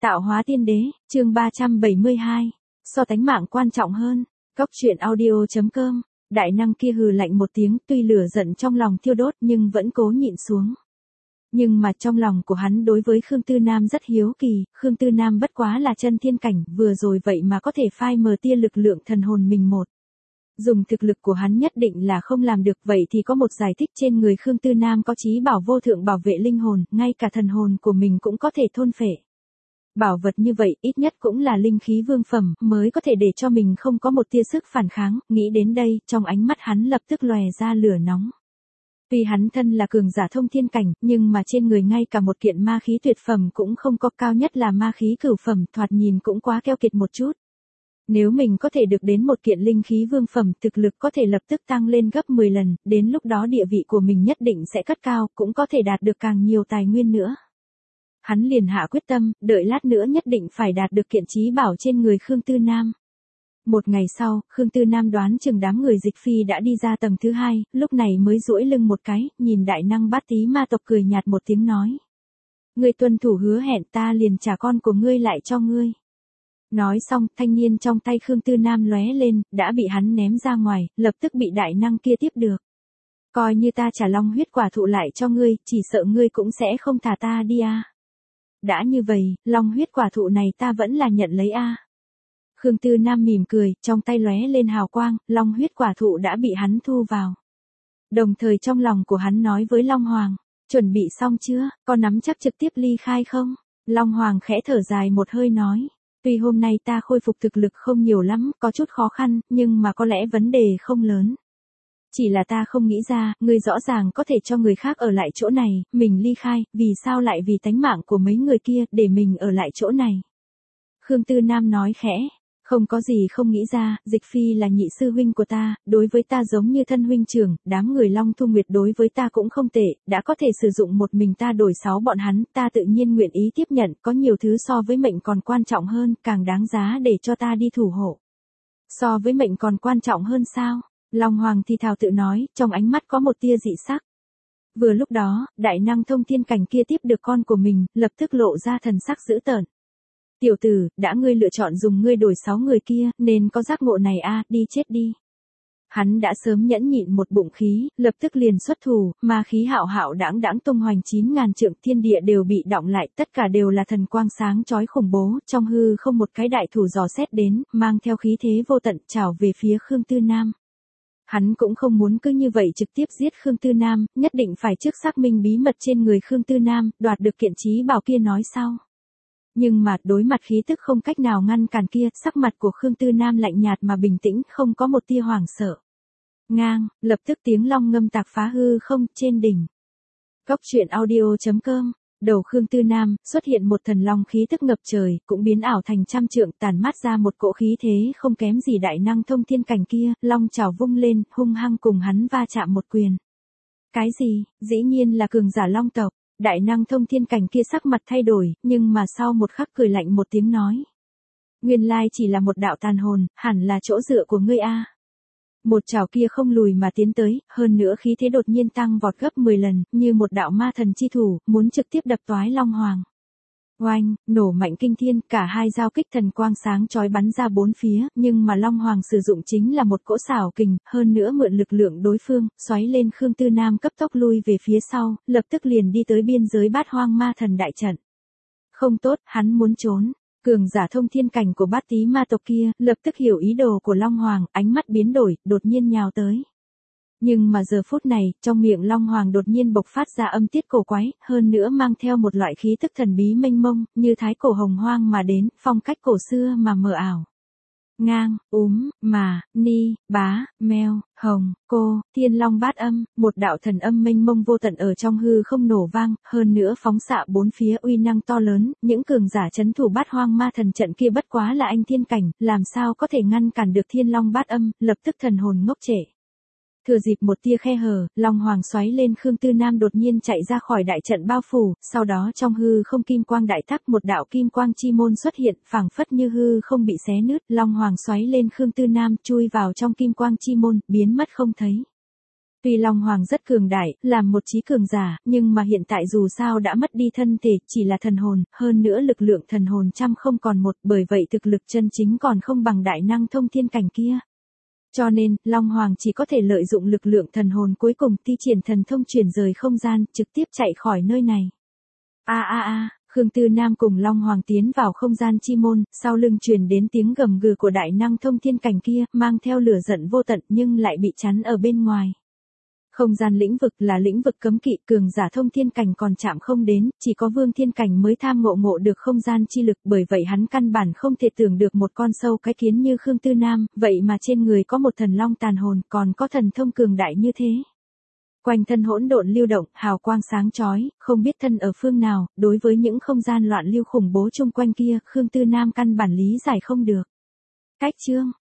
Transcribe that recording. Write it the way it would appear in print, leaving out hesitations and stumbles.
Tạo hóa tiên đế, chương 372. So tánh mạng quan trọng hơn. Góc truyện audio.com. Đại năng kia hừ lạnh một tiếng, tuy lửa giận trong lòng thiêu đốt nhưng vẫn cố nhịn xuống. Nhưng mà trong lòng của hắn đối với Khương Tư Nam rất hiếu kỳ, Khương Tư Nam bất quá là chân thiên cảnh, vừa rồi vậy mà có thể phai mờ tia lực lượng thần hồn mình một. Dùng thực lực của hắn nhất định là không làm được, vậy thì có một giải thích trên người Khương Tư Nam có chí bảo vô thượng bảo vệ linh hồn, ngay cả thần hồn của mình cũng có thể thôn phệ. Bảo vật như vậy ít nhất cũng là linh khí vương phẩm, mới có thể để cho mình không có một tia sức phản kháng, nghĩ đến đây, trong ánh mắt hắn lập tức lòe ra lửa nóng. Tuy hắn thân là cường giả thông thiên cảnh, nhưng mà trên người ngay cả một kiện ma khí tuyệt phẩm cũng không có, cao nhất là ma khí cửu phẩm, thoạt nhìn cũng quá keo kiệt một chút. Nếu mình có thể được đến một kiện linh khí vương phẩm, thực lực có thể lập tức tăng lên gấp 10 lần, đến lúc đó địa vị của mình nhất định sẽ cất cao, cũng có thể đạt được càng nhiều tài nguyên nữa. Hắn liền hạ quyết tâm, đợi lát nữa nhất định phải đạt được kiện chí bảo trên người Khương Tư Nam. Một ngày sau, Khương Tư Nam đoán chừng đám người Dịch Phi đã đi ra tầng thứ 2, lúc này mới duỗi lưng một cái, nhìn đại năng Bát Tí ma tộc cười nhạt một tiếng nói. Ngươi tuân thủ hứa hẹn, ta liền trả con của ngươi lại cho ngươi. Nói xong, thanh niên trong tay Khương Tư Nam lóe lên, đã bị hắn ném ra ngoài, lập tức bị đại năng kia tiếp được. Coi như ta trả long huyết quả thụ lại cho ngươi, chỉ sợ ngươi cũng sẽ không thả ta đi à. Đã như vậy, long huyết quả thụ này ta vẫn là nhận lấy a. Khương Tư Nam mỉm cười, trong tay lóe lên hào quang, long huyết quả thụ đã bị hắn thu vào. Đồng thời trong lòng của hắn nói với Long Hoàng, chuẩn bị xong chưa, có nắm chắc trực tiếp ly khai không? Long Hoàng khẽ thở dài một hơi nói, tuy hôm nay ta khôi phục thực lực không nhiều lắm, có chút khó khăn, nhưng mà có lẽ vấn đề không lớn. Chỉ là ta không nghĩ ra, ngươi rõ ràng có thể cho người khác ở lại chỗ này, mình ly khai, vì sao lại vì tánh mạng của mấy người kia, để mình ở lại chỗ này. Khương Tư Nam nói khẽ, không có gì không nghĩ ra, Dịch Phi là nhị sư huynh của ta, đối với ta giống như thân huynh trưởng, đám người Long Thu Nguyệt đối với ta cũng không tệ, đã có thể sử dụng một mình ta đổi 6 bọn hắn, ta tự nhiên nguyện ý tiếp nhận, có nhiều thứ so với mệnh còn quan trọng hơn, càng đáng giá để cho ta đi thủ hộ. So với mệnh còn quan trọng hơn sao? Long Hoàng thì thào tự nói, trong ánh mắt có một tia dị sắc. Vừa lúc đó, đại năng thông thiên cảnh kia tiếp được con của mình, lập tức lộ ra thần sắc dữ tợn. Tiểu tử, đã ngươi lựa chọn dùng ngươi đổi 6 người kia, nên có giác ngộ này a, đi chết đi. Hắn đã sớm nhẫn nhịn một bụng khí, lập tức liền xuất thủ, ma khí hạo hạo đãng đãng tung hoành 9.000 trượng, thiên địa đều bị đọng lại, tất cả đều là thần quang sáng chói khủng bố, trong hư không một cái đại thủ dò xét đến, mang theo khí thế vô tận, trảo về phía Khương Tư Nam. Hắn cũng không muốn cứ như vậy trực tiếp giết Khương Tư Nam, nhất định phải trước xác minh bí mật trên người Khương Tư Nam, đoạt được kiện chí bảo kia nói sau. Nhưng mà, đối mặt khí tức không cách nào ngăn cản kia, sắc mặt của Khương Tư Nam lạnh nhạt mà bình tĩnh, không có một tia hoảng sợ. Ngang, lập tức tiếng long ngâm tạc phá hư không, trên đỉnh. Góc truyện audio.com. Đầu Khương Tư Nam, xuất hiện một thần long khí tức ngập trời, cũng biến ảo thành trăm trượng, tàn mát ra một cỗ khí thế không kém gì đại năng thông thiên cảnh kia, long chảo vung lên, hung hăng cùng hắn va chạm một quyền. Cái gì, dĩ nhiên là cường giả long tộc, đại năng thông thiên cảnh kia sắc mặt thay đổi, nhưng mà sau một khắc cười lạnh một tiếng nói. Nguyên lai chỉ là một đạo tàn hồn, hẳn là chỗ dựa của ngươi a. Một chảo kia không lùi mà tiến tới, hơn nữa khí thế đột nhiên tăng vọt gấp 10 lần, như một đạo ma thần chi thủ, muốn trực tiếp đập toái Long Hoàng. Oanh, nổ mạnh kinh thiên, cả hai giao kích thần quang sáng chói bắn ra bốn phía, nhưng mà Long Hoàng sử dụng chính là một cỗ xảo kình, hơn nữa mượn lực lượng đối phương, xoáy lên Khương Tư Nam cấp tốc lui về phía sau, lập tức liền đi tới biên giới Bát Hoang ma thần đại trận. Không tốt, hắn muốn trốn. Cường giả thông thiên cảnh của Bát Tí ma tộc kia, lập tức hiểu ý đồ của Long Hoàng, ánh mắt biến đổi, đột nhiên nhào tới. Nhưng mà giờ phút này, trong miệng Long Hoàng đột nhiên bộc phát ra âm tiết cổ quái, hơn nữa mang theo một loại khí tức thần bí mênh mông, như thái cổ hồng hoang mà đến, phong cách cổ xưa mà mờ ảo. Ngang, mà, ni, bá, meo, hồng, cô, thiên long bát âm, một đạo thần âm mênh mông vô tận ở trong hư không nổ vang, hơn nữa phóng xạ bốn phía uy năng to lớn, những cường giả chấn thủ Bát Hoang ma thần trận kia bất quá là anh thiên cảnh, làm sao có thể ngăn cản được thiên long bát âm, lập tức thần hồn ngốc trệ. Thừa dịp một tia khe hở, Long Hoàng xoáy lên Khương Tư Nam đột nhiên chạy ra khỏi đại trận bao phủ, sau đó trong hư không kim quang đại thác một đạo kim quang chi môn xuất hiện, phảng phất như hư không bị xé nứt, Long Hoàng xoáy lên Khương Tư Nam chui vào trong kim quang chi môn, biến mất không thấy. Tuy Long Hoàng rất cường đại, làm một trí cường giả, nhưng mà hiện tại dù sao đã mất đi thân thể, chỉ là thần hồn, hơn nữa lực lượng thần hồn trăm không còn một, bởi vậy thực lực chân chính còn không bằng đại năng thông thiên cảnh kia. Cho nên, Long Hoàng chỉ có thể lợi dụng lực lượng thần hồn cuối cùng thi triển thần thông chuyển rời không gian, trực tiếp chạy khỏi nơi này. Khương Tư Nam cùng Long Hoàng tiến vào không gian chi môn, sau lưng truyền đến tiếng gầm gừ của đại năng thông thiên cảnh kia, mang theo lửa giận vô tận nhưng lại bị chắn ở bên ngoài. Không gian lĩnh vực là lĩnh vực cấm kỵ, cường giả thông thiên cảnh còn chạm không đến, chỉ có vương thiên cảnh mới tham ngộ được không gian chi lực, bởi vậy hắn căn bản không thể tưởng được một con sâu cái kiến như Khương Tư Nam, vậy mà trên người có một thần long tàn hồn, còn có thần thông cường đại như thế. Quanh thân hỗn độn lưu động, hào quang sáng chói, không biết thân ở phương nào, đối với những không gian loạn lưu khủng bố chung quanh kia, Khương Tư Nam căn bản lý giải không được. Cách chương